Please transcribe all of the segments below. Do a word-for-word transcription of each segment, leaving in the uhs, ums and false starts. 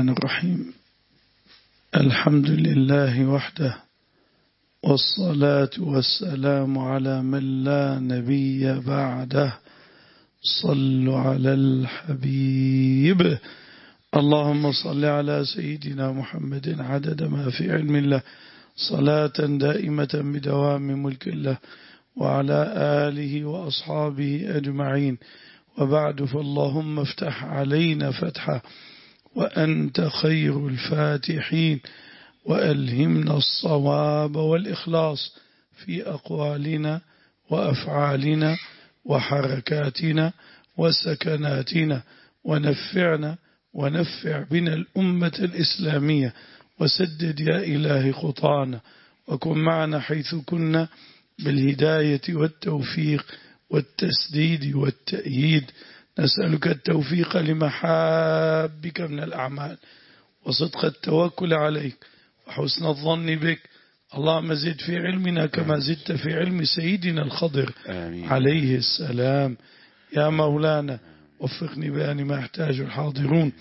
الرحيم. الحمد لله وحده، والصلاة والسلام على من لا نبي بعده. صلوا على الحبيب. اللهم صل على سيدنا محمد عدد ما في علم الله، صلاة دائمة بدوام ملك الله، وعلى آله وأصحابه أجمعين. وبعد، فاللهم افتح علينا فتحا وأنت خير الفاتحين، وألهمنا الصواب والإخلاص في أقوالنا وأفعالنا وحركاتنا وسكناتنا، ونفعنا ونفع بنا الأمة الإسلامية، وسدد يا إلهي خطانا، وكن معنا حيث كنا بالهداية والتوفيق والتسديد والتأييد. نسألك التوفيق لمحابك من الأعمال، وصدق التوكل عليك، وحسن الظن بك. اللهم زد في علمنا كما زدت في علم سيدنا الخضر آمين. عليه السلام. يا مولانا، وفقني بأن ما يحتاج الحاضرون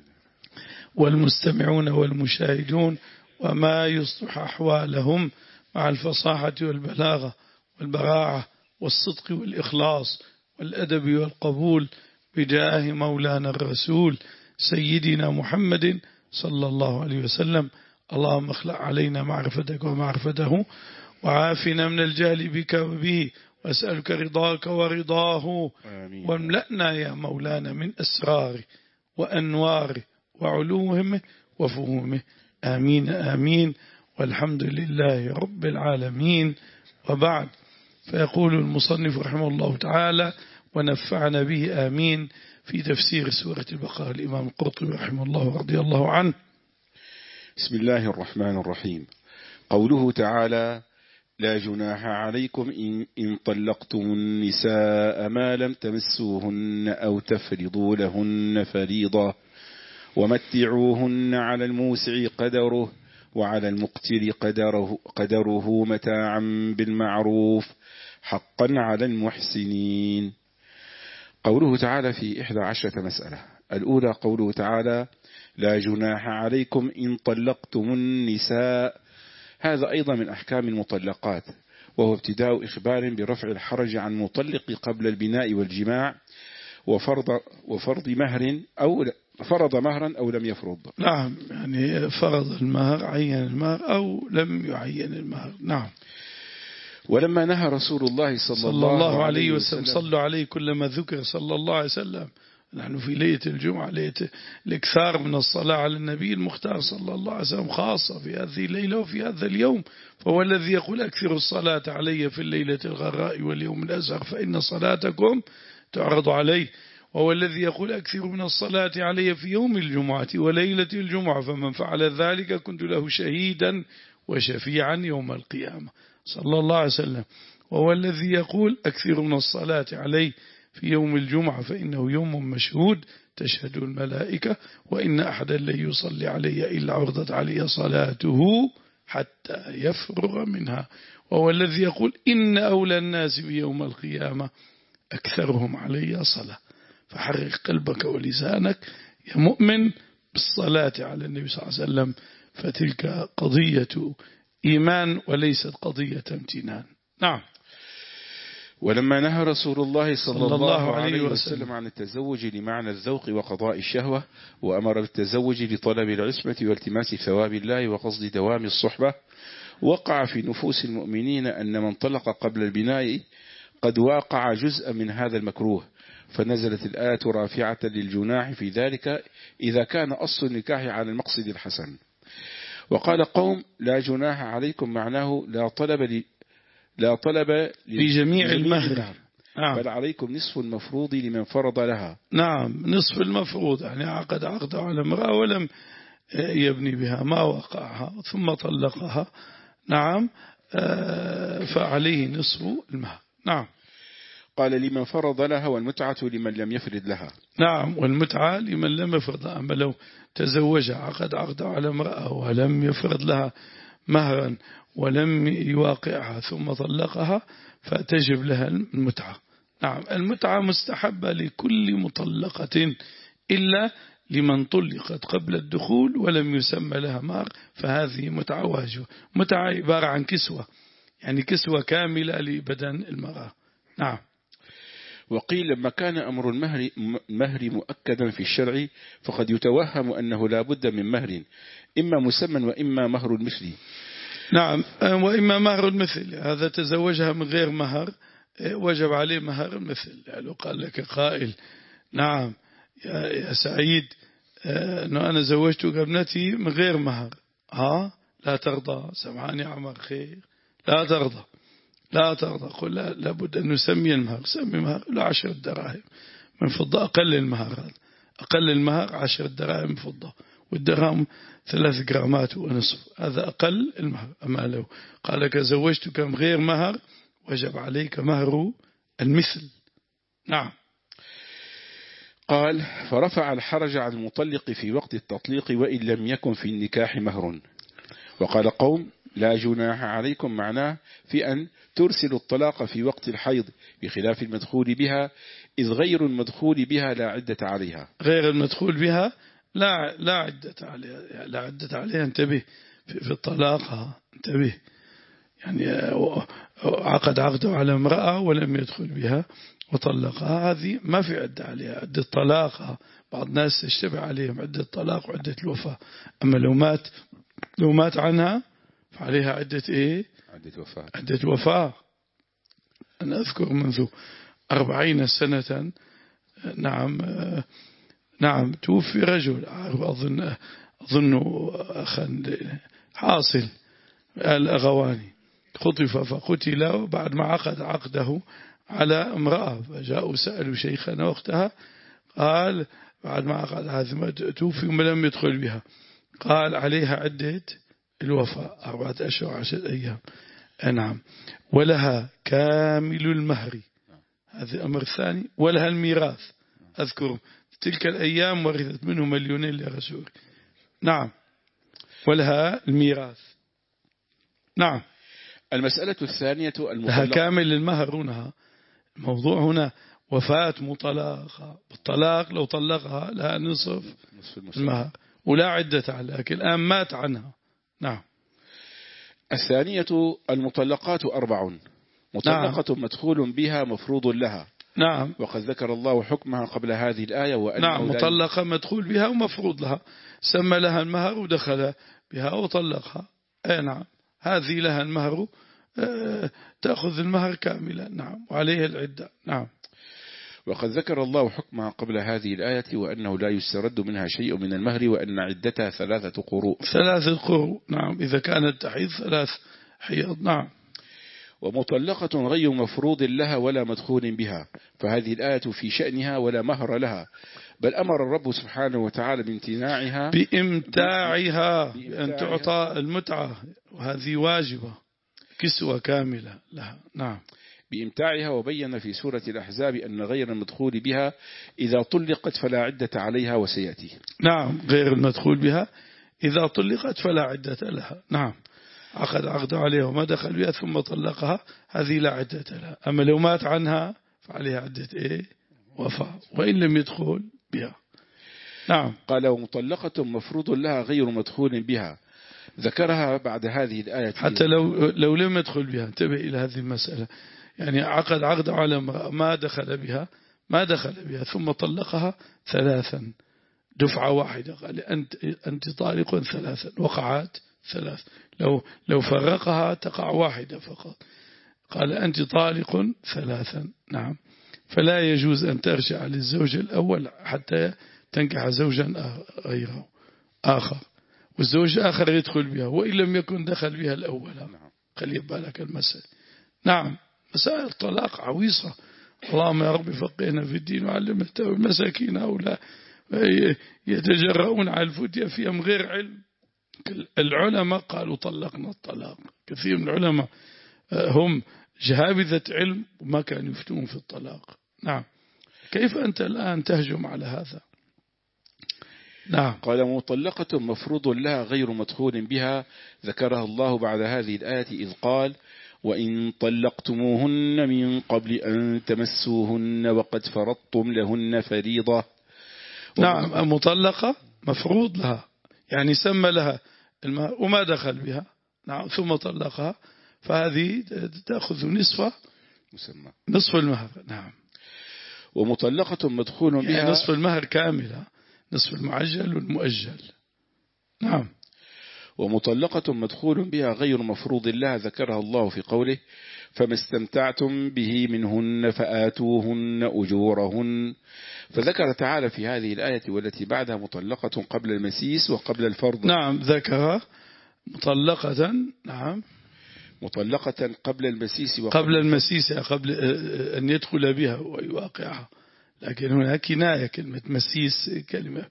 والمستمعون والمشاهدون، وما يصلح أحوالهم مع الفصاحة والبلاغة والبراعة والصدق والإخلاص والأدب والقبول، بجاه مولانا الرسول سيدنا محمد صلى الله عليه وسلم. اللهم اخلع علينا معرفتك ومعرفته، وعافنا من الجهل بك وبه، وأسألك رضاك ورضاه. واملأنا يا مولانا من أسراره وأنواره وعلومه وفهومه. آمين آمين، والحمد لله رب العالمين. وبعد، فيقول المصنف رحمه الله تعالى ونفعنا به آمين في تفسير سورة البقرة الإمام القرطبي رحمه الله ورضي الله عنه. بسم الله الرحمن الرحيم. قوله تعالى: لا جناح عليكم إن, إن طلقتم النساء ما لم تمسوهن أو تفرضوا لهن فريضة ومتعوهن على الموسع قدره وعلى المقتر قدره, قدره متاعا بالمعروف حقا على المحسنين. قوله تعالى في إحدى عشرة مسألة. الأولى قوله تعالى: لا جناح عليكم إن طلقتم النساء. هذا أيضا من أحكام المطلقات، وهو ابتداء إخبار برفع الحرج عن مطلق قبل البناء والجماع، وفرض, وفرض مهر أو فرض مهرا أو لم يفرض. نعم، يعني فرض المهر، عين المهر أو لم يعين المهر. نعم. ولما نهى رسول الله صلى, صلى الله, الله عليه وسلم, وسلم صلوا عليه كلما ذكر صلى الله عليه وسلم. نحن في ليلة الجمعة، ليلة الإكثار من الصلاة على النبي المختار صلى الله عليه وسلم، خاصة في هذه الليلة وفي هذا اليوم. فهو الذي يقول: أكثر الصلاة علي في الليلة الغراء واليوم الأزهر فإن صلاتكم تعرض عليه. وهو الذي يقول: أكثر من الصلاة علي في يوم الجمعة وليلة الجمعة، فمن فعل ذلك كنت له شهيدا وشفيعا يوم القيامة صلى الله عليه وسلم. وهو الذي يقول: أكثر من الصلاة علي في يوم الجمعة فإنه يوم مشهود تشهد الملائكة، وإن أحدا لن يصلي علي إلا عرضت علي صلاته حتى يفرغ منها. وهو الذي يقول: إن أولى الناس بيوم القيامة أكثرهم علي صلاة. فحرك قلبك ولسانك يا مؤمن بالصلاة على النبي صلى الله عليه وسلم، فتلك قضية إيمان وليست قضية امتنان. نعم. ولما نهى رسول الله صلى, صلى الله عليه وسلم عن التزوج لمعنى الذوق وقضاء الشهوة، وأمر بالتزوج لطلب العصمة والتماس ثواب الله وقصد دوام الصحبة، وقع في نفوس المؤمنين أن من طلق قبل البناء قد واقع جزءا من هذا المكروه، فنزلت الآية رافعة للجناح في ذلك إذا كان أصل النكاح على المقصد الحسن. وقال قوم: لا جناح عليكم معناه لا طلب لي لا طلب لجميع المهر، نعم. بل عليكم نصف المفروض لمن فرض لها. نعم، نصف المفروض، يعني عقد عقد على امرأة ولم يبني بها، ما وقعها ثم طلقها، نعم، فعليه نصف المهر. نعم. قال: لمن فرض لها، والمتعة لمن لم يفرض لها. نعم، والمتعة لمن لم يفرض. أما لو تزوج عقد عقد على امرأة ولم يفرض لها مهرا ولم يواقعها ثم طلقها فتجب لها المتعة. نعم، المتعة مستحبة لكل مطلقة إلا لمن طلقت قبل الدخول ولم يسمى لها مهر فهذه متعة واجبة. متعة عبارة عن كسوة، يعني كسوة كاملة لبدن المرأة. نعم. وقيل لما كان أمر المهر مهر مؤكدا في الشرع فقد يتوهم أنه لا بد من مهر إما مسمى وإما مهر المثل. نعم، وإما مهر المثل، هذا تزوجها من غير مهر وجب عليه مهر المثل. يعني لو قال لك قائل نعم يا, يا سعيد أنه أنا زوجتك ابنتي من غير مهر، ها لا ترضى؟ سمعني عمر خير، لا ترضى لا ترضى قل لا لابد أن نسمي المهر. سمي مهر له عشر دراهم من فضة، أقل المهر هذا، أقل المهر عشر دراهم من فضة، والدرهم ثلاث جرامات ونصف، هذا أقل المهر. أما لو قال لك زوجتك من غير مهر وجب عليك مهر المثل. نعم. قال فرفع الحرج عن المطلق في وقت التطليق وإن لم يكن في النكاح مهر. وقال قوم لا جناح عليكم معناه في أن ترسل الطلاق في وقت الحيض بخلاف المدخول بها، إذ غير المدخول بها لا عدة عليها. غير المدخول بها لا لا عدة عليها، لا عدة عليها. انتبه في الطلاق، انتبه يعني عقد عقده على امرأة ولم يدخل بها وطلقها، هذه ما في عدة عليها، عدة طلاقها. بعض الناس تشتبه عليهم عدة طلاق وعدة الوفاة. أما لو مات لو مات عنها فعليها عدة إيه؟ عدة وفاة. عدة وفاة. أنا أذكر منذ أربعين سنة نعم نعم توفي رجل، أظن أظن أخا حاصل الأغواني، خطف فقتل بعد ما عقد عقده على امرأة، فجاءوا سألوا شيخنا وقتها قال بعد ما عقد هذا توفي ولم يدخل بها، قال عليها عدة الوفاء أربعة أشهر عشرة أيام. نعم. ولها كامل المهر، هذا الأمر الثاني. ولها الميراث، أذكر تلك الأيام ورثت منه مليونين لرسول. نعم. ولها الميراث. نعم. المسألة الثانية لها كامل المهر. هنا الموضوع هنا وفاة مطلقة، بالطلاق لو طلقها لها نصف المهر ولا عدة عليها، لكن الآن مات عنها. نعم. الثانية المطلقات أربع، مطلقة نعم. مدخول بها مفروض لها. نعم. وقد ذكر الله حكمها قبل هذه الآية وأنه نعم. مطلقة مدخول بها ومفروض لها، سمى لها المهر ودخل بها وطلقها. أي نعم، هذه لها المهر، تأخذ المهر كاملا. نعم. وعليه العدة. نعم. وقد ذكر الله حكمها قبل هذه الآية وأنه لا يسترد منها شيء من المهر وأن عدتها ثلاثة قروء. ثلاثة قروء. نعم. إذا كانت تحيض ثلاث حيض. نعم. ومطلقة غير مفروض لها ولا مدخول بها، فهذه الآية في شأنها ولا مهر لها، بل أمر الرب سبحانه وتعالى بامتناعها بإمتاعها بأن تعطى المتعة، وهذه واجبة كسوة كاملة لها. نعم. بإمتاعها. وبين في سورة الأحزاب أن غير المدخول بها إذا طلقت فلا عدة عليها وسيأتي. نعم. غير المدخول بها إذا طلقت فلا عدة لها. نعم. عقد عقد عليها وما دخل بها ثم طلقها، هذه لا عدة لها. أما لو مات عنها فعليها عدة إيه؟ وفاة، وإن لم يدخل بها. نعم. قال ومطلقة مفروض لها غير مدخول بها، ذكرها بعد هذه الآية. حتى لو لو لم يدخل بها، انتبه إلى هذه المسألة، يعني عقد عقد على امرأة ما دخل بها ما دخل بها ثم طلقها ثلاثا دفعة واحدة، قال أنت أنت طالق ثلاثا، وقعت ثلاث. لو لو فرقها تقع واحدة فقط، قال أنت طالق ثلاثا. نعم. فلا يجوز أن ترجع للزوج الأول حتى تنكح زوجا غيره آخر، والزوج الآخر يدخل بها وإن لم يكن دخل بها الأول. خلي بالك المسألة. نعم. مسائل الطلاق عويصة. اللهم يا رب فقهنا في الدين وعلمنا المساكين هؤلاء يتجرؤون على الفتية في أم غير علم. العلماء قالوا طلقنا الطلاق، كثير من العلماء هم جهابذة علم وما كانوا يفتون في الطلاق. نعم. كيف أنت الآن تهجم على هذا؟ نعم. قال مطلقة مفروض لها غير مدخول بها، ذكرها الله بعد هذه الآية إذ قال وإن طلقتموهن من قبل أن تمسوهن وقد فرضتم لهن فريضة نعم مطلقة مفروض لها، يعني سمى لها المهر وما دخل بها، نعم ثم طلقها، فهذه تأخذ نصف مسمى نصف المهر. نعم. ومطلقة مدخول بها يعني نصف المهر كاملة، نصف المعجل والمؤجل. نعم. ومطلقة مدخول بها غير مفروض لها ذكرها الله في قوله فما استمتعتم به منهن فآتوهن أجورهن، فذكر تعالى في هذه الآية والتي بعدها مطلقة قبل المسيس وقبل الفرض. نعم ذكر مطلقة. نعم مطلقة قبل المسيس وقبل قبل المسيس، قبل أن يدخل بها ويواقعها، لكن هنا كناية، كلمة مسيس كلمة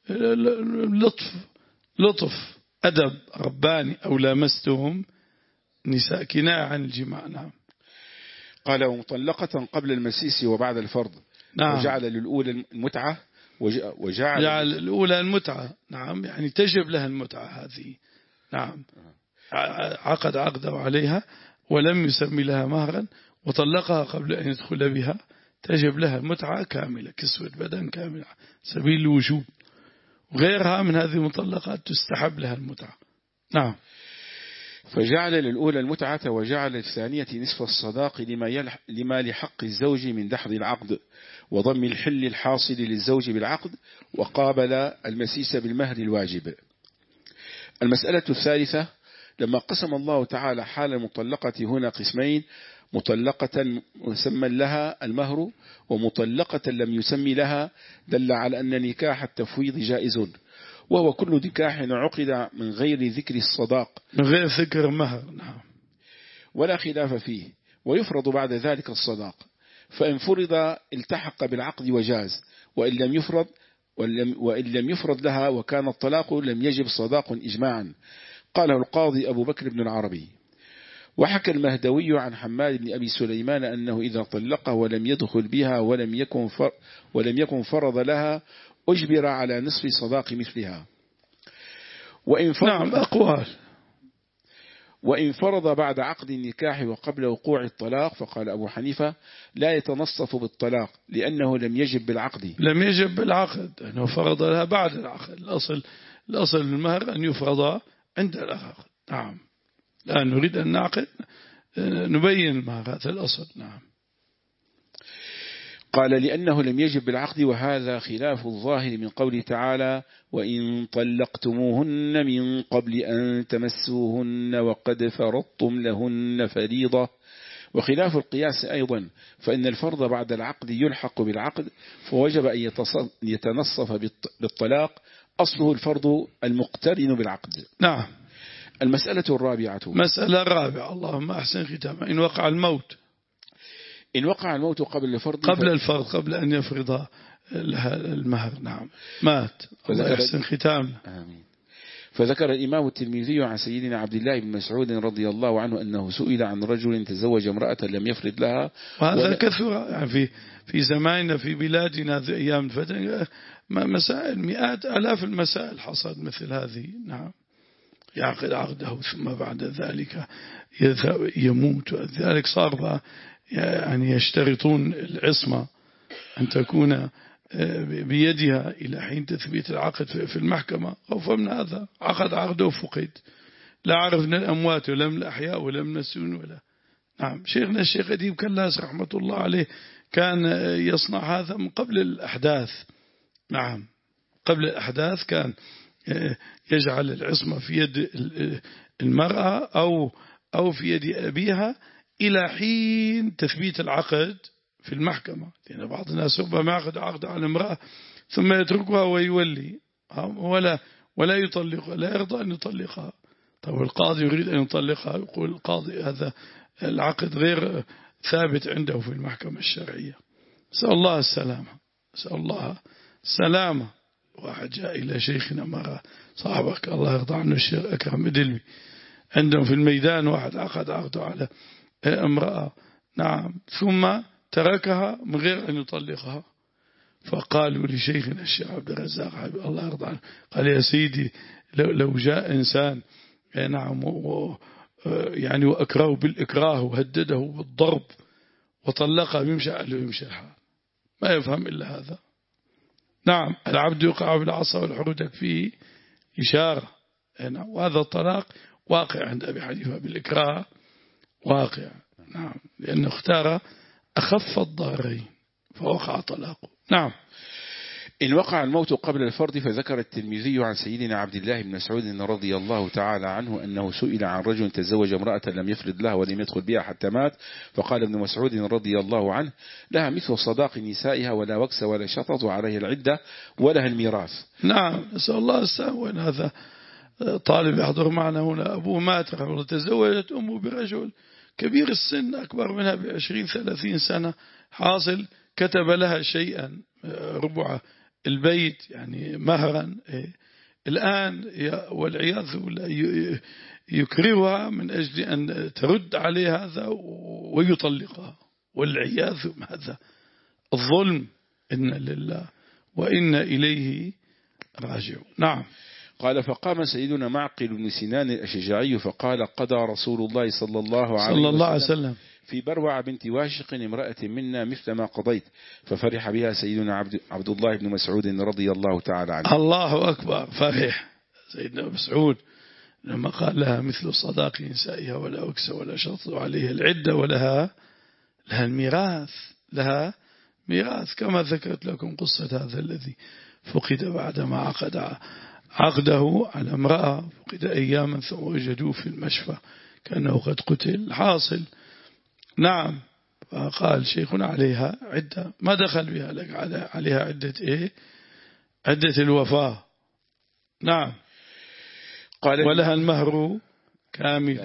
لطف لطف أدب رباني، أو لامستهم نساء، كناية عن الجماع. نعم. قال ومطلقة قبل المسيس وبعد الفرض. نعم. وجعل للأولى المتعة وجعل جعل الأولى المتعة. نعم يعني تجب لها المتعة هذه. نعم عقد عقده عليها ولم يسمي لها مهرا وطلقها قبل أن يدخل بها، تجب لها المتعة كاملة، كسوة بدن كاملة سبيل الوجوب، وغيرها من هذه المطلقات تستحب لها المتعة. نعم. فجعل للأولى المتعة وجعل للثانية نصف الصداق لما, لما لحق الزوج من دحض العقد وضم الحل الحاصل للزوج بالعقد، وقابل المسيس بالمهر الواجب. المسألة الثالثة، لما قسم الله تعالى حال المطلقة هنا قسمين، مطلقة مسمى لها المهر ومطلقة لم يسمي لها، دل على أن نكاح التفويض جائز، وهو كل نكاح عقد من غير ذكر الصداق، من غير ذكر مهر. نعم. ولا خلاف فيه، ويفرض بعد ذلك الصداق، فإن فرض التحق بالعقد وجاز، وإن لم يفرض وإن لم يفرض لها وكان الطلاق لم يجب صداق إجماعا، قاله القاضي أبو بكر بن العربي. وحكى المهدوي عن حماد بن أبي سليمان أنه إذا طلقه ولم يدخل بها ولم يكن فر ولم يكن فرض لها أجبر على نصف صداق مثلها. وإن فرض نعم أقوال. وإن فرض بعد عقد النكاح وقبل وقوع الطلاق، فقال أبو حنيفة لا يتنصف بالطلاق لأنه لم يجب بالعقد. لم يجب بالعقد، أنه فرض لها بعد العقد. الأصل الأصل المهر أن يفرض عند العقد. نعم. لا نريد أن نعقد نبين المهر، هذا الأصل. نعم. قال لأنه لم يجب بالعقد، وهذا خلاف الظاهر من قوله تعالى وإن طلقتموهن من قبل أن تمسوهن وقد فرضتم لهن فريضة، وخلاف القياس أيضا، فإن الفرض بعد العقد يلحق بالعقد، فوجب أن يتنصف بالطلاق، أصله الفرض المقترن بالعقد. نعم. المسألة الرابعة. مسألة الرابعة، اللهم أحسن ختامها. إن وقع الموت إن وقع الموت قبل الفرض قبل الفرض قبل أن يفرض لها المهر. نعم مات. الله أحسن ختامنا. آمين. فذكر الإمام الترمذي عن سيدنا عبد الله بن مسعود رضي الله عنه أنه سئل عن رجل تزوج امرأة لم يفرض لها، وهذا ولا... كثر يعني في في زماننا في بلادنا في أيام الفتن مسائل، مئات آلاف المسائل حصلت مثل هذه. نعم. يعقد عقده ثم بعد ذلك يموت، ذلك صار يعني يشترطون العصمة أن تكون بيدها إلى حين تثبيت العقد في المحكمة. خوفا من هذا عقد عقده فقد، لا عرفنا الأموات ولا من الأحياء ولا من السون ولا. نعم. شيخنا الشيخ أديب كلاس رحمة الله عليه كان يصنع هذا من قبل الأحداث. نعم قبل الأحداث كان يجعل العصمة في يد المرأة أو أو في يد أبيها إلى حين تثبيت العقد في المحكمة، لأن بعض الناس ربما يعقد عقد على امرأة ثم يتركها ويولي ولا ولا يطلقها، لا يرضى أن يطلقها. طب القاضي يريد أن يطلقها، يقول القاضي هذا العقد غير ثابت عنده في المحكمة الشرعية. نسأل الله السلامة، نسأل الله السلامة. واحد جاء إلى شيخنا مرة، صاحبك الله يرضى عنه الشيخ أكرم إدلبي، عندهم في الميدان واحد عقد عقده على امرأة. نعم. ثم تركها من غير أن يطلقها، فقالوا لشيخنا الشيخ عبد الرزاق الله يرضى عنه، قال يا سيدي لو, لو جاء إنسان نعم و يعني وأكره بالإكراه وهدده بالضرب وطلقها يمشي له يمشي الحال، ما يفهم إلا هذا. نعم العبد يقع بالعصا والحر تكفيه إشارة. وهذا الطلاق واقع عند أبي حنيفة بالإكراه واقع. نعم لأنه اختار أخف الضررين فوقع طلاقه. نعم. إن وقع الموت قبل الفرض، فذكر الترمذي عن سيدنا عبد الله بن مسعود رضي الله تعالى عنه أنه سئل عن رجل تزوج امرأة لم يفرض لها ولم يدخل بها حتى مات، فقال ابن مسعود رضي الله عنه: لها مثل صداق نسائها ولا وكس ولا شطط وعليه العدة ولها الميراث. نعم نسأل الله السلامة. وإن هذا طالب يحضر معنا هنا أبوه مات تزوجت أمه برجل كبير السن أكبر منها بعشرين ثلاثين سنة، حاصل كتب لها شيئا ربع البيت يعني مهرا. الآن والعياذ بالله يكرهها من أجل أن ترد عليه هذا ويطلقها والعياذ هذا الظلم. إن لله وإن إليه راجعون. نعم. قال: فقام سيدنا معقل بن سنان الأشجعي فقال: قضى رسول الله صلى الله عليه, صلى الله عليه وسلم, وسلم في بروع بنت واشق امرأة منا مثل ما قضيت، ففرح بها سيدنا عبد, عبد الله بن مسعود رضي الله تعالى عنه. الله أكبر. فرح سيدنا مسعود لما قال لها مثل صداق نسائها ولا أكس ولا شط عليها العدة ولها لها الميراث، لها ميراث. كما ذكرت لكم قصة هذا الذي فقد بعدما عقد عقده على امرأة، فقد أياما ثم وجدوه في المشفى كأنه قد قتل حاصل. نعم. فقال شيخنا عليها عدة، ما دخل بها لك عليها عدة إيه؟ عدة الوفاة. نعم. قال ولها المهر كاملا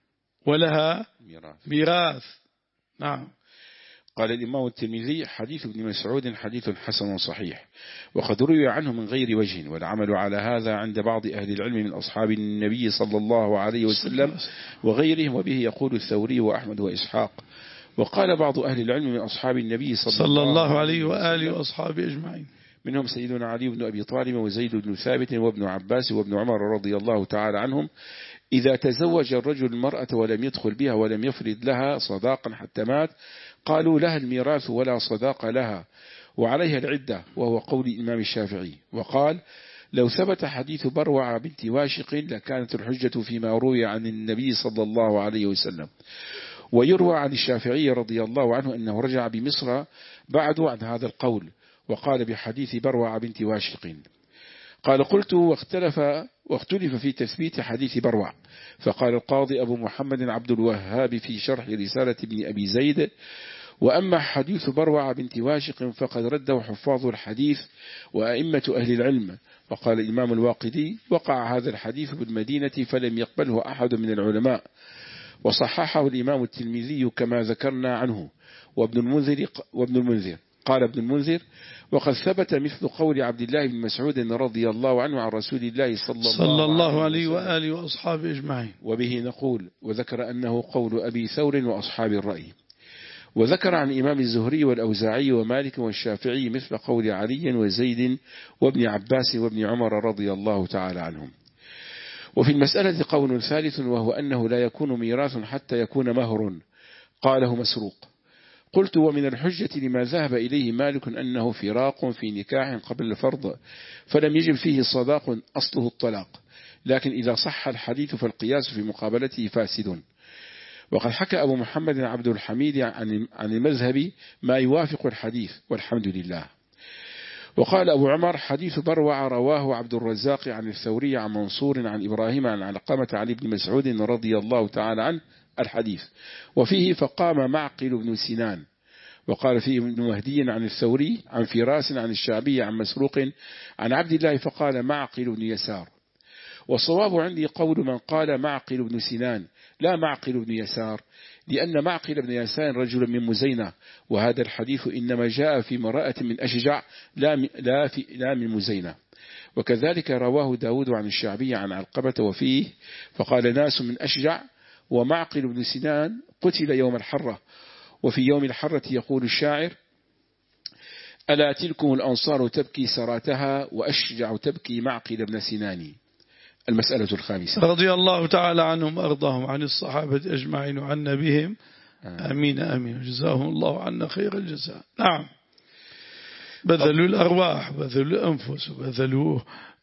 ولها ميراث. نعم. قال الإمام الترمذي: حديث ابن مسعود حديث حسن صحيح، وقد روي عنه من غير وجه، والعمل على هذا عند بعض أهل العلم من أصحاب النبي صلى الله عليه وسلم وغيرهم، وبه يقول الثوري وأحمد وإسحاق. وقال بعض أهل العلم من أصحاب النبي صلى, صلى الله عليه وآله وأصحابه أجمعين، منهم سيدنا علي بن أبي طالب وزيد بن ثابت وابن عباس وابن عمر رضي الله تعالى عنهم: إذا تزوج الرجل المرأة ولم يدخل بها ولم يفرض لها صداقا حتى مات، قالوا لها الميراث ولا صداق لها وعليها العدة، وهو قول الإمام الشافعي. وقال: لو ثبت حديث بروع بنت واشق لكانت الحجة فيما روي عن النبي صلى الله عليه وسلم. ويروى عن الشافعي رضي الله عنه أنه رجع بمصر بعد عن هذا القول، وقال بحديث بروع بنت واشق. قال: قلت: واختلف واختلف في تثبيت حديث بروع، فقال القاضي أبو محمد عبد الوهاب في شرح رسالة ابن أبي زيد: وأما حديث بروع بنت واشق فقد رده حفاظ الحديث وأئمة أهل العلم. وقال الإمام الواقدي: وقع هذا الحديث بالمدينة فلم يقبله أحد من العلماء، وصححه الإمام الترمذي كما ذكرنا عنه، وابن المنذر, وابن المنذر قال ابن المنذر: وقد ثبت مثل قول عبد الله بن مسعود رضي الله عنه عن رسول الله صلى الله, صلى الله عليه وآله وأصحابه أجمعين. وبه نقول. وذكر أنه قول أبي ثور وأصحاب الرأي. وذكر عن إمام الزهري والأوزاعي ومالك والشافعي مثل قول علي وزيد وابن عباس وابن عمر رضي الله تعالى عنهم. وفي المسألة قول ثالث، وهو أنه لا يكون ميراث حتى يكون مهر، قاله مسروق. قلت: ومن الحجة لما ذهب إليه مالك أنه فراق في نكاح قبل الفرض فلم يجب فيه صداق أصله الطلاق، لكن إذا صح الحديث فالقياس في مقابلته فاسد. وقد حكى أبو محمد عبد الحميد عن المذهب ما يوافق الحديث والحمد لله. وقال أبو عمر: حديث بروع رواه عبد الرزاق عن الثوري عن منصور عن إبراهيم عن علقمة عن ابن مسعود رضي الله تعالى عنه الحديث، وفيه فقام معقل بن سنان. وقال فيه ابن مهدي عن الثوري عن فراس عن الشعبي عن مسروق عن عبد الله فقال معقل بن يسار. والصواب عندي قول من قال معقل بن سنان لا معقل بن يسار، لأن معقل بن يسار رجل من مزينة، وهذا الحديث إنما جاء في امرأة من أشجع لا, لا, في لا من مزينة. وكذلك رواه داود عن الشعبي عن علقبة وفيه فقال ناس من أشجع، ومعقل بن سنان قتل يوم الحرة. وفي يوم الحرة يقول الشاعر: ألا تلكم الأنصار تبكي سراتها وأشجع تبكي معقل بن سنان. المسألة الخامسة. رضي الله تعالى عنهم أرضاهم عن الصحابة أجمعين وعنا بهم آمين آمين، جزاهم الله عنا خير الجزاء. نعم. بذلوا الأرواح، بذلوا الأنفس، وبذلوا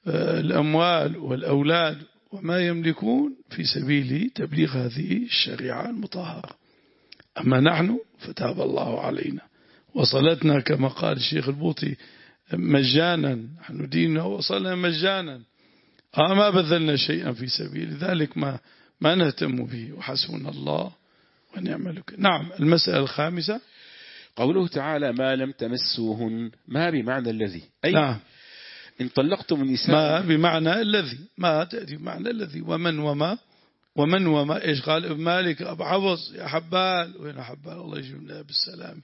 الأموال والأولاد وما يملكون في سبيل تبليغ هذه الشريعة المطهرة. أما نحن فتاب الله علينا، وصلتنا كما قال الشيخ البوطي مجانا، نحن ديننا وصلنا مجانا، ما بذلنا شيئا في سبيل ذلك، ما ما نهتم به، وحسبنا الله ونعم الوكيل. نعم. المسألة الخامسة قوله تعالى ما لم تمسوهن، ما بمعنى الذي، أي نعم. إن طلقتم النساء، ما بمعنى الذي، ما تأتي بمعنى الذي، ومن وما ومن وما إيش قال ابن مالك أبو حفص يا حبال، وين حبال الله يجيبنا بالسلام.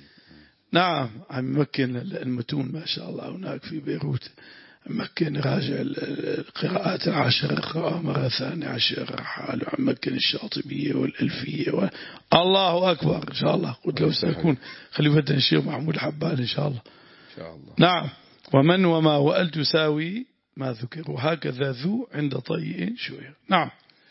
نعم. عم مكن المتون ما شاء الله هناك في بيروت، مكن راجع القراءات العشر، قراءة مرة ثانية عشر حال، وعم مكن الشاطبية والألفية و... الله أكبر إن شاء الله. قلت لو سيكون خليفة الشيخ محمود حبال إن شاء الله. إن شاء الله. نعم. ومن وما وأل تساوي ما ذكر، وهكذا ذو عند طيء شوية. نعم.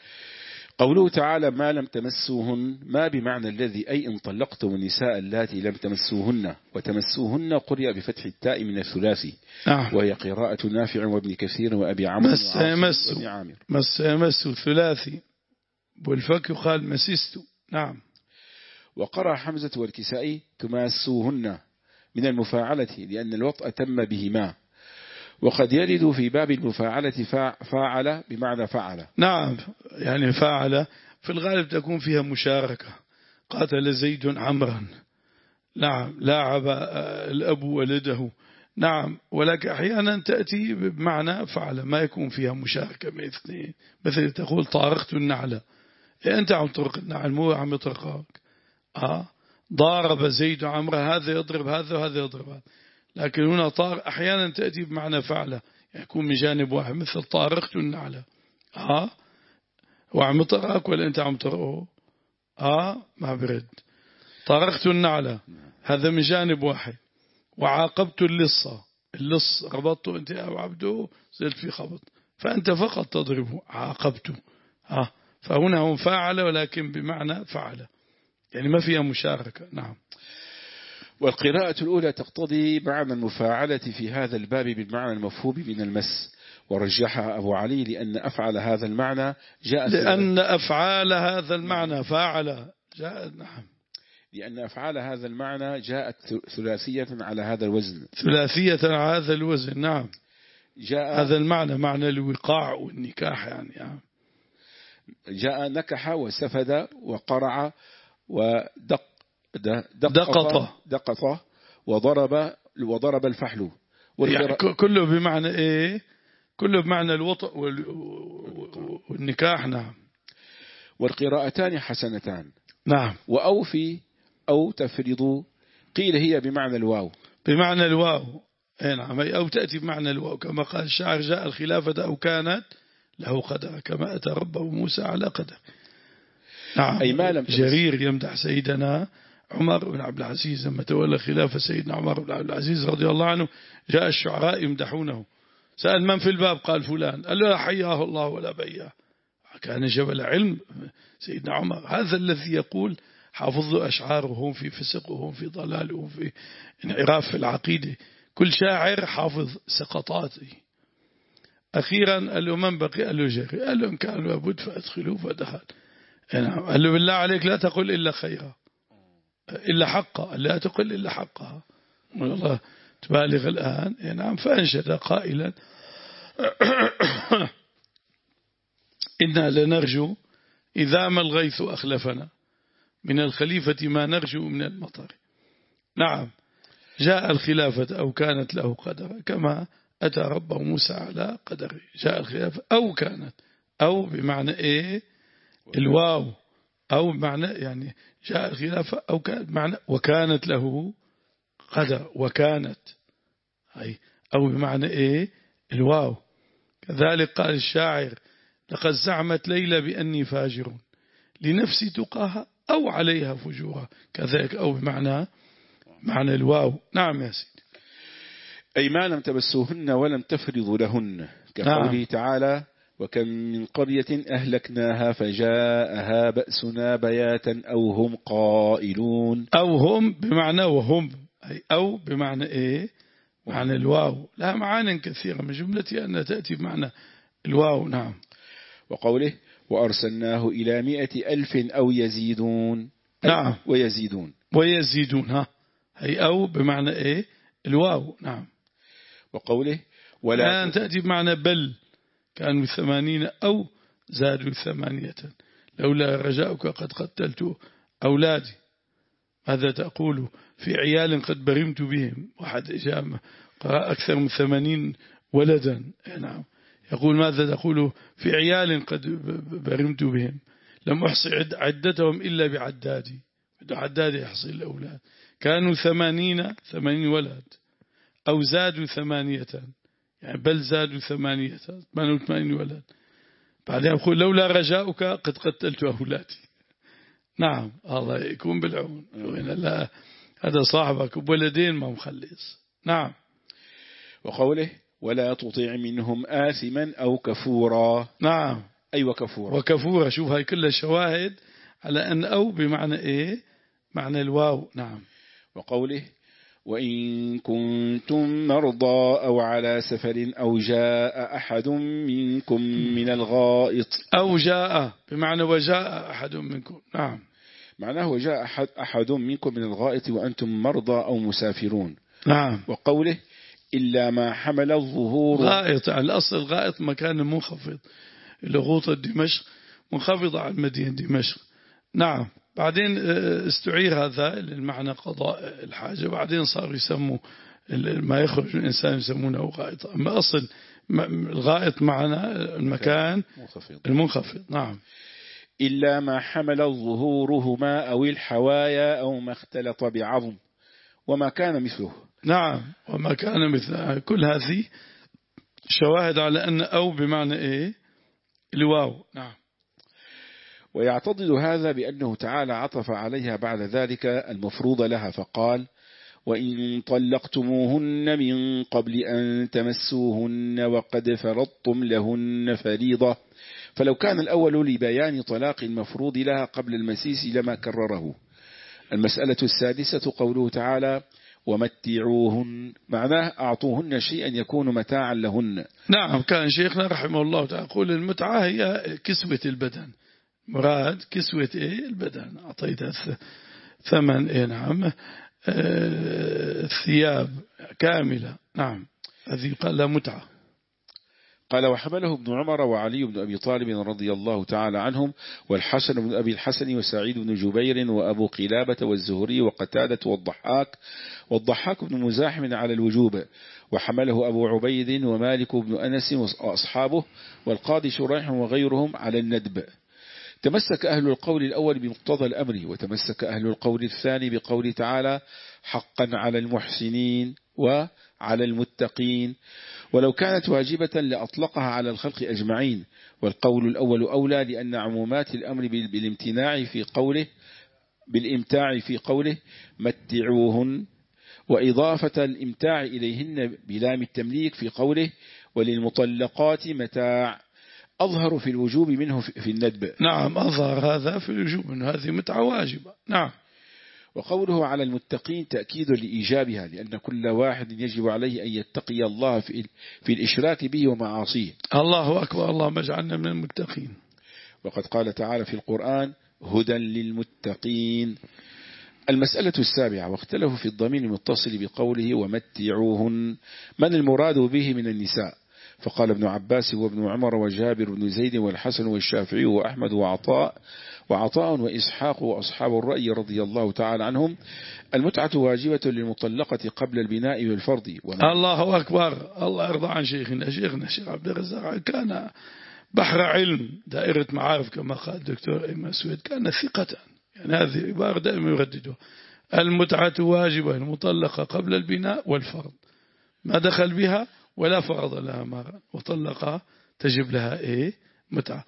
قوله تعالى ما لم تمسوهن، ما بمعنى الذي، أي إن طلقتم النساء اللاتي لم تمسوهن، وتمسوهن قرئ بفتح التاء من الثلاثي. نعم. وهي قراءة نافع وابن كثير وأبي عمرو مس يمس مس يمس ثلاثي، والفك يقال مسست. نعم. وقرأ حمزة والكسائي تماسوهن من المفاعلة، لأن الوطأ تم بهما، وقد يرد في باب المفاعلة فاعل بمعنى فعل. نعم. يعني فاعل في الغالب تكون فيها مشاركة، قاتل زيد عمرا، نعم، لاعب الأب ولده، نعم، ولكن أحيانا تأتي بمعنى فعل ما يكون فيها مشاركة من اثنين، مثل تقول طارقت النعلة، أنت عم تطرق النعل مو عم يطرقك. آه ضارب زيد عمرا، هذا يضرب هذا وهذا يضرب هذا، لكن هنا طار أحيانا تأتي بمعنى فعلة، يكون من جانب واحد، مثل طارقت النعلة، آه وعم يطرقك ولا أنت عم تطرقه؟ آه ما برد. طارقت النعلة هذا من جانب واحد. وعاقبت اللصة، اللص ربطته أنت أو عبده زلت في خبط، فأنت فقط تضربه، عاقبته. آه فهنا هم فاعل ولكن بمعنى فعل، يعني ما فيها مشاركة. نعم. والقراءة الأولى تقتضي معنى المفاعلة في هذا الباب بالمعنى المفهوم من المس، ورجحها أبو علي لأن أفعل هذا المعنى جاءت لأن أفعال هذا المعنى فاعل جاء. نعم. لأن أفعال هذا المعنى جاءت ثلاثية على هذا الوزن، ثلاثية على هذا الوزن. نعم. جاء هذا المعنى معنى الوقاع والنكاح، يعني, يعني جاء نكح وسفد وقرع ودق دقط دقط وضرب وضرب الفحل، يعني كله بمعنى إيه؟ كله بمعنى الوطء والنكاح. نعم. والقراءتان حسنتان. نعم. وأوفي أو تفرض قيل هي بمعنى الواو، بمعنى الواو. نعم. أو تأتي بمعنى الواو كما قال الشاعر جاء الخلافة أو كانت له قدر، كما أتى ربه موسى على قدر. نعم. أي ما لم جرير يمدح سيدنا عمر بن عبد العزيز لما تولى خلافة سيدنا عمر بن عبد العزيز رضي الله عنه، جاء الشعراء يمدحونه، سأل من في الباب؟ قال فلان، قال له حياه الله ولا بياه. كان جبل علم سيدنا عمر، هذا الذي يقول حافظ له أشعار وهم في فسق وهم في ضلال وهم في انعراف في العقيدة، كل شاعر حافظ سقطاته. أخيرا قال له من بقي؟ قال له جري، قال له إن كان لابد فأدخلوه، فدخل. قال له بالله عليك لا تقل إلا خيرا إلا حقا، لا تقل إلا حقها، والله تبالغ الآن. نعم. فأنشد قائلا إنا لنرجو إذا ما الغيث أخلفنا من الخليفة ما نرجو من المطر. نعم. جاء الخلافة أو كانت له قدر، كما أتى ربه موسى على قدره. جاء الخلافة أو كانت، أو بمعنى إيه؟ الواو، أو بمعنى يعني جاء الخلافة أو كانت بمعنى وكانت له قدر، وكانت أي أو بمعنى إيه؟ الواو. كذلك قال الشاعر لقد زعمت ليلى بأني فاجر لنفسي تقاها أو عليها فجورها، كذلك أو بمعنى معنى الواو. نعم يا سيدي. أي ما لم تمسوهن ولم تفرضوا لهن، كقوله نعم. تعالى وكم من قرية أهلكناها فجاءها بأسنا بياتا أو هم قائلون. أو هم بمعنى وهم، أي أو بمعنى إيه؟ معنى الواو لها معاني كثيرة، من جملتها أنها تأتي بمعنى الواو. نعم. وقوله وأرسلناه إلى مئة ألف أو يزيدون. نعم. ويزيدون ويزيدون ها هي أو بمعنى إيه الواو. نعم. وقوله ولا الآن تأتي بمعنى بل كانوا ثمانين أو زادوا ثمانية لولا رجاؤك قد قتلت أولادي. ماذا تقول في عيال قد برمت بهم؟ واحد إجابة قرأ أكثر من ثمانين ولدا. نعم. يقول ماذا تقول في عيال قد برمت بهم لم أحصي عدتهم إلا بعدادي. عدادي يحصي الأولاد. كانوا ثمانين ثمانين ولد أو زادوا ثمانية يعني بل زادوا ثمانية ثمانية وثمانين ولد. بعدين يقول لولا رجاؤك قد قتلت أولادي. نعم. الله يكون بالعون. لا هذا صاحبك بولدين ما مخلص. نعم. وقوله ولا تطيع منهم آثما أو كفورا. نعم. أي وكفورا. وكفورا. شوف هاي كلها شواهد على أن أو بمعنى إيه معنى الواو. نعم. وقوله وإن كنتم مرضى أو على سفر أو جاء أحد منكم من الغائط. أو جاء بمعنى وجاء أحد منكم. نعم. معناه وجاء أحد, أحد منكم من الغائط وأنتم مرضى أو مسافرون. نعم. وقوله إلا ما حمل الظهور. غائط الأصل الغائط مكان منخفض. الغوطة دمشق منخفضة على مدينة دمشق. نعم. بعدين استعير هذا المعنى قضاء الحاجة. بعدين صاروا يسموا ما يخرج من الإنسان يسمونه غائط. أما أصل الغائط معنى المكان المنخفض. نعم. إلا ما حمل ظهورهما أو الحوايا أو ما اختلط بعظم وما كان مثله. نعم. وما كان مثله. كل هذه شواهد على أن أو بمعنى إيه الواو. نعم. ويعتضد هذا بأنه تعالى عطف عليها بعد ذلك المفروض لها فقال وإن طلقتموهن من قبل أن تمسوهن وقد فرضتم لهن فريضة. فلو كان الأول لبيان طلاق المفروض لها قبل المسيس لما كرره. المسألة السادسة قوله تعالى ومتعوهن معناه أعطوهن شيئا يكون متاعا لهن. نعم. كان شيخنا رحمه الله تعالى يقول المتعة هي كسوة البدن. مراد كسوة إيه البدن. أعطيتها ثمن إيه نعم الثياب كاملة. نعم. هذه قال لا متعة. قال وحمله ابن عمر وعلي بن أبي طالب رضي الله تعالى عنهم والحسن بن أبي الحسن وسعيد بن جبير وأبو قلابة والزهري وقتادة والضحاك والضحاك بن مزاحم على الوجوب. وحمله أبو عبيد ومالك بن أنس وأصحابه والقاضي شريح وغيرهم على الندب. تمسك أهل القول الأول بمقتضى الأمر وتمسك أهل القول الثاني بقول تعالى حقا على المحسنين وعلى المتقين. ولو كانت واجبة لأطلقها على الخلق أجمعين. والقول الأول أولى لأن عمومات الأمر بالامتناع في قوله بالامتاع في قوله متعوهن وإضافة الامتاع إليهن بلام التمليك في قوله وللمطلقات متاع أظهر في الوجوب منه في الندب. نعم. أظهر هذا في الوجوب منه هذه متعة واجبة. نعم. وقوله على المتقين تأكيد لإيجابها لأن كل واحد يجب عليه أن يتقي الله في, في الإشراك به ومعاصيه. الله أكبر. اللهم اجعلنا من المتقين. وقد قال تعالى في القرآن هدى للمتقين. المسألة السابعة واختلفوا في الضمير المتصل بقوله ومتعوهن من المراد به من النساء. فقال ابن عباس وابن عمر وجابر بن زيد والحسن والشافعي وأحمد وعطاء وعطاء وإسحاق وأصحاب الرأي رضي الله تعالى عنهم المتعة واجبة للمطلقة قبل البناء والفرض. الله أكبر. الله يرضى عن شيخنا شيخنا الشيخ عبد الرزاق كان بحر علم دائرة معارف كما قال الدكتور إيمان سويد كان ثقة. يعني هذه عبارة دائما يرددها. المتعة واجبة للمطلقة قبل البناء والفرض ما دخل بها ولا فرض لها مرة وطلقها تجب لها إيه متعة.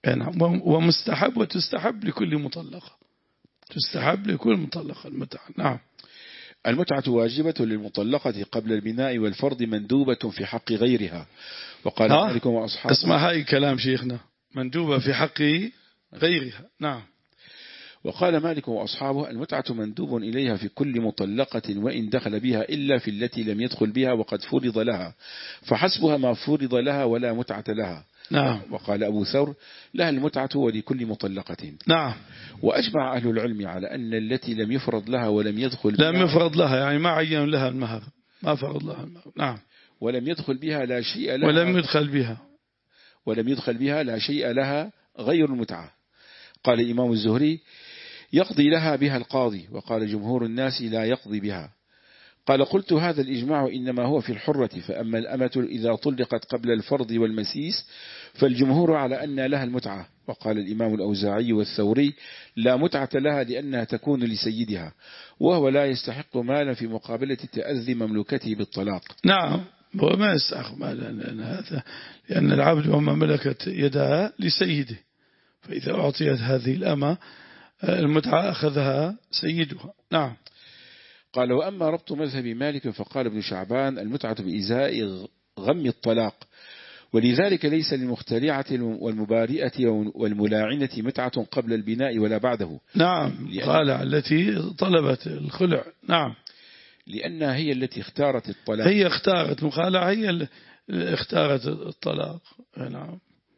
ومستحب وتستحب لكل مطلقة تستحب لكل مطلقة المتعة. نعم. المتعة واجبة للمطلقة قبل البناء والفرض مندوبة في حق غيرها. وقال مالك وأصحابه اسمع هاي كلام شيخنا مندوبة في حق غيرها. نعم. وقال مالك وأصحابه المتعة مندوب إليها في كل مطلقة وإن دخل بها إلا في التي لم يدخل بها وقد فرض لها، فحسبها ما فرض لها ولا متعة لها. نعم. وقال أبو ثور لها المتعة ولكل مطلقة. نعم. وأجمع أهل العلم على أن التي لم يفرض لها ولم يدخل بها، لم يفرض لها يعني ما عين لها المهر، ما فرض لها المهر. نعم. ولم يدخل بها لا شيء لها، ولم يدخل بها ولم يدخل بها لا شيء لها غير المتعة. قال الإمام الزهري يقضي لها بها القاضي، وقال جمهور الناس لا يقضي بها. قال قلت هذا الإجماع إنما هو في الحرة، فأما الأمة إذا طلقت قبل الفرض والمسيس فالجمهور على أن لها المتعة. وقال الإمام الأوزاعي والثوري لا متعة لها لأنها تكون لسيدها، وهو لا يستحق مالا في مقابلة تأذي مملوكته بالطلاق. نعم، هو ما يستحق مالا لأن هذا لأن العبد وما ملكت يدها لسيده، فإذا أعطيت هذه الأمة المتعة أخذها سيدها. نعم. قال وأما ربط مذهب مالك فقال ابن شعبان المتعة بإزاء غم الطلاق، ولذلك ليس للمختلعة والمبارئة والملاعنة متعة قبل البناء ولا بعده. نعم. قال التي طلبت الخلع. نعم. لأنها هي التي اختارت الطلاق، هي اختارت مخالعة، هي اللي اختارت الطلاق. نعم.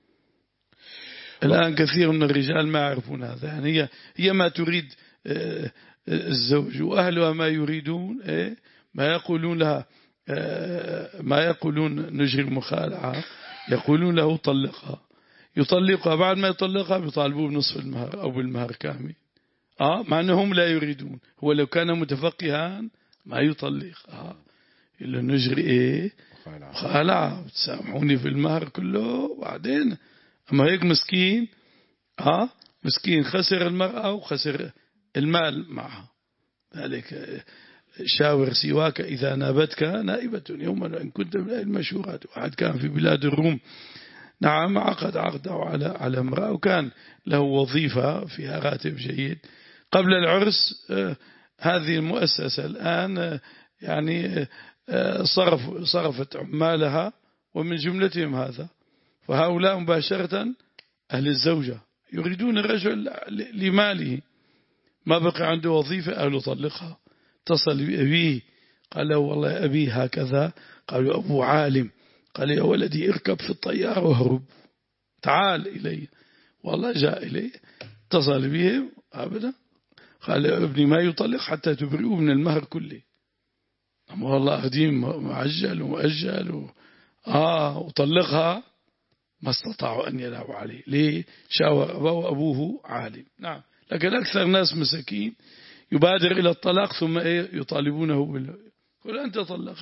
الآن كثير من الرجال ما يعرفون هذا، يعني هي هي ما تريد الزوج، وأهلها ما يريدون ما يقولون لها، ما يقولون نجري المخالعة، يقولون له طلقها، يطلقها، بعد ما يطلقها بيطالبوه بنصف المهر أو بالمهر كامل. آه مع أنهم لا يريدون، هو لو كان متفقها ما يطلق. آه إلا نجري إيه مخالعة، تسامحوني في المهر كله بعدين. أما هيك مسكين، آه مسكين خسر المرأة وخسر المال معها. ذلك شاور سواك إذا نابتك نائبة يوما إن كنت من المشهورات. واحد كان في بلاد الروم، نعم، عقد عقده على على امرأة وكان له وظيفة فيها راتب جيد قبل العرس. هذه المؤسسة الآن يعني صرف صرفت عمالها ومن جملتهم هذا، فهؤلاء مباشرة أهل الزوجة يريدون الرجل لماله، ما بقي عنده وظيفة أهله طلقها. اتصل بأبيه قال له والله أبي هكذا، قالوا أبو عالم، قال يا ولدي اركب في الطيارة وهرب، تعال إلي. والله جاء إليه، اتصل بهم أبدا، قال يا ابني ما يطلق حتى تبرئوه من المهر كله. أما والله قديم معجل ومؤجل و... آه وطلقها، ما استطاعوا أن يلعبوا عليه. ليه؟ شاور أبوه أبوه عالم. نعم. لكن أكثر ناس مساكين يبادر إلى الطلاق ثم إيه يطالبونه بال قل أنت طلق.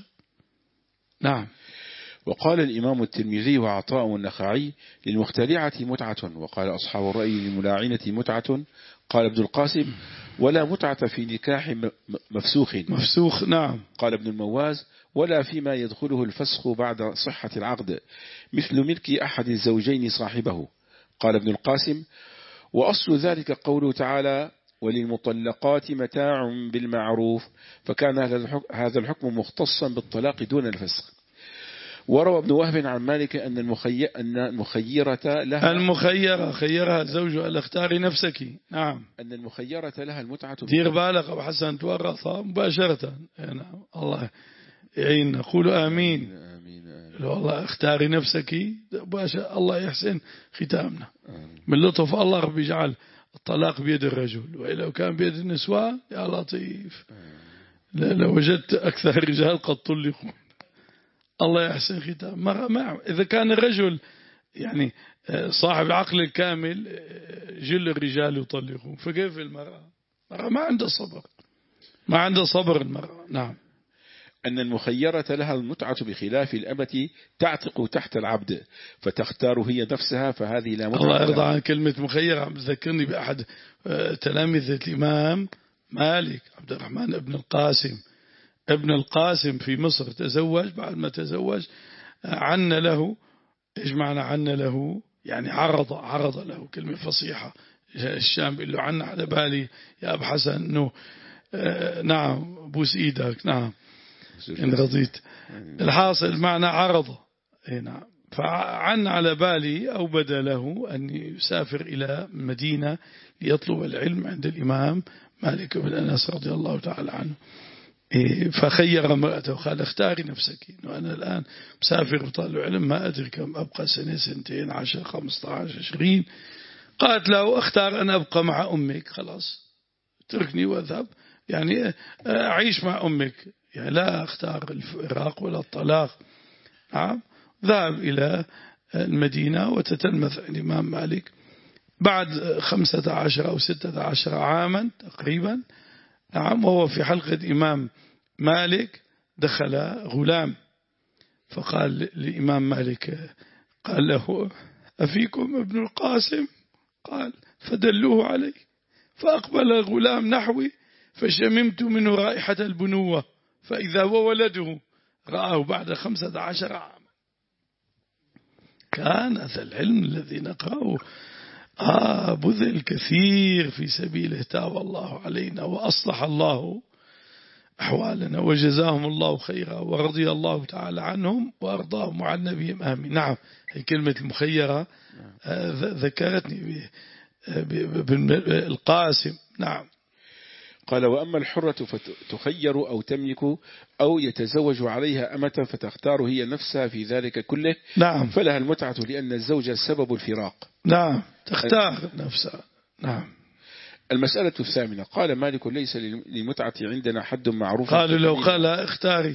نعم. وقال الإمام الترمذي وعطاء والنخعي للمختلعة متعة، وقال أصحاب الرأي للملاعنة متعة. قال ابن القاسم ولا متعة في نكاح مفسوخ مفسوخ. نعم. قال ابن المواز ولا فيما يدخله الفسخ بعد صحة العقد مثل ملك أحد الزوجين صاحبه. قال ابن القاسم وأصل ذلك قوله تعالى وللمطلقات متاع بالمعروف، فكان هذا الحكم مختصا بالطلاق دون الفسخ. وروى ابن وهب عن مالك أن المخيرة لها المخيرة خيرها الزوج أن اختاري نفسك. نعم. أن المخيرة لها المتعة. دير بالك أبو حسن تورطها مباشرة. نعم. الله يعين، نقول آمين. آمين. آمين. والله اختاري نفسك باشا، الله يحسن ختامنا. آمين. من لطف الله رب يجعل الطلاق بيد الرجل، وإلا كان بيد النسوان يا لطيف لوجدت أكثر الرجال قد طلقوا. الله يحسن ختام. ما إذا كان الرجل يعني صاحب العقل الكامل جل الرجال يطلقون، فكيف المرأة؟ المرأة ما عندها صبر، ما عندها صبر المرأة. نعم. أن المخيرة لها المتعة بخلاف الأمة تعتق تحت العبد فتختار هي نفسها، فهذه لا متعة. الله يرضى عن كلمة مخيرة، ذكرني بأحد تلاميذ الإمام مالك عبد الرحمن ابن القاسم. ابن القاسم في مصر تزوج، بعد ما تزوج عن له، إيش معنى عن له؟ يعني عرض عرض له، كلمة فصيحة الشام بيقول له عن على بالي يا أبو حسن إنه آه نعم بوس إيدك. نعم إن رضيت. الحاصل معنى عرض. إيه نعم. فعن على بالي أو بدا له أن يسافر إلى مدينة ليطلب العلم عند الإمام مالك بن أنس رضي الله تعالى عنه. فخير امرأته قال اختاري نفسك، إنه أنا الآن مسافر بطالب علم ما أدري كم أبقى، سنة سنتين عشر خمسة عشر عشرين. قالت له اختار أن أبقى مع أمك، خلاص تركني واذهب، يعني أعيش مع أمك، يعني لا أختار الفراق ولا الطلاق. نعم. ذهب إلى المدينة وتتلمذ الإمام مالك. بعد خمسة عشر أو ستة عشر عاما تقريبا، نعم، وهو في حلقة إمام مالك دخل غلام فقال لإمام مالك، قال له أفيكم ابن القاسم؟ قال فدلوه عليه، فأقبل الغلام نحوي فشممت منه رائحة البنوة، فإذا هو ولده رآه بعد خمسة عشر عاما. كان هذا العلم الذي نقرأه آه بذل كثير في سبيله، تاب الله علينا وأصلح الله أحوالنا وجزاهم الله خيرا ورضي الله تعالى عنهم وأرضاهم عن نبيهم آمين. نعم، هي كلمة المخيرة آه ذكرتني بالقاسم. نعم. قال وأما الحرة فتخير أو تملك أو يتزوج عليها أمة فتختار هي نفسها في ذلك كله. نعم. فلها المتعة لأن الزوج سبب الفراق. نعم، تختار نفسها. نعم. المسألة الثامنة. قال مالك ليس للمتعة عندنا حد معروف. قالوا لو قال اختاري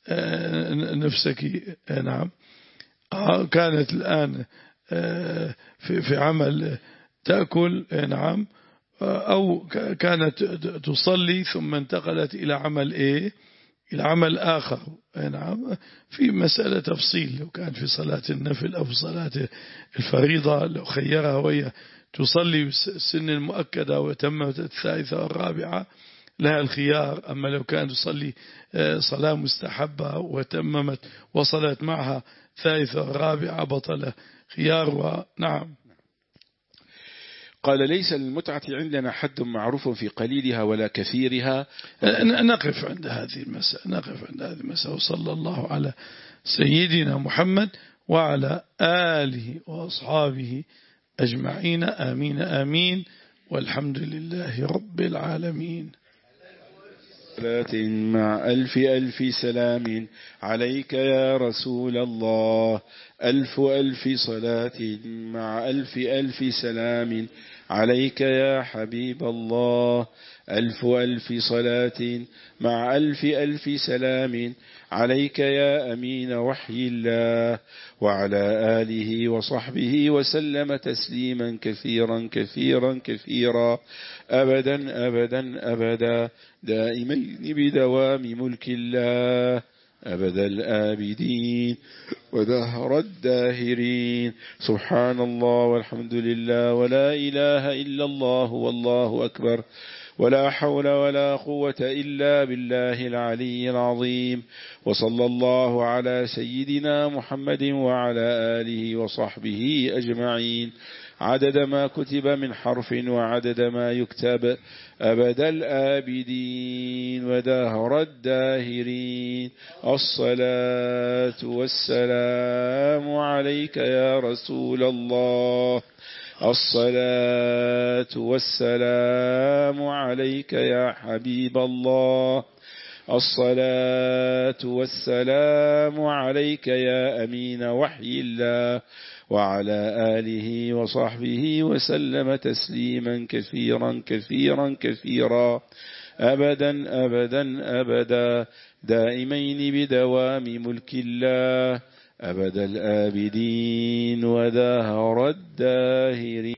نفسك. نعم. كانت الآن في عمل تأكل، نعم، أو كانت تصلي ثم انتقلت إلى عمل إيه إلى عمل آخر. نعم. في مسألة تفصيل، لو كان في صلاة النفل أو في صلاة الفريضة لو خيرها وهي تصلي السن المؤكدة وتمت الثالثة والرابعة لها الخيار. أما لو كانت تصلي صلاة مستحبة وتممت وصلت معها ثالثة والرابعة بطل خيارها. نعم. قال ليس للمتعة عندنا حد معروف في قليلها ولا كثيرها. نقف عند هذه المسألة، نقف عند هذه المسألة. وصلى الله على سيدنا محمد وعلى آله وأصحابه أجمعين، آمين آمين، والحمد لله رب العالمين. صلاة مع ألف ألف سلام عليك يا رسول الله. ألف ألف صلاة مع ألف ألف سلام عليك يا حبيب الله. ألف ألف صلاة مع ألف ألف سلام عليك يا أمين وحي الله، وعلى آله وصحبه وسلم تسليما كثيرا كثيرا كثيرا أبدا أبدا أبدا دائمين بدوام ملك الله أبد الآبدين ودهر الداهرين. سبحان الله والحمد لله ولا إله إلا الله والله أكبر، ولا حول ولا قوة إلا بالله العلي العظيم. وصلى الله على سيدنا محمد وعلى آله وصحبه أجمعين عدد ما كتب من حرف وعدد ما يكتب أبد الآبدين ودهر الداهرين. الصلاة والسلام عليك يا رسول الله. الصلاة والسلام عليك يا حبيب الله. الصلاة والسلام عليك يا أمين وحي الله، وعلى آله وصحبه وسلم تسليما كثيرا كثيرا كثيرا أبدا أبدا أبدا دائمين بدوام ملك الله أبد الآبدين ودهر الداهرين.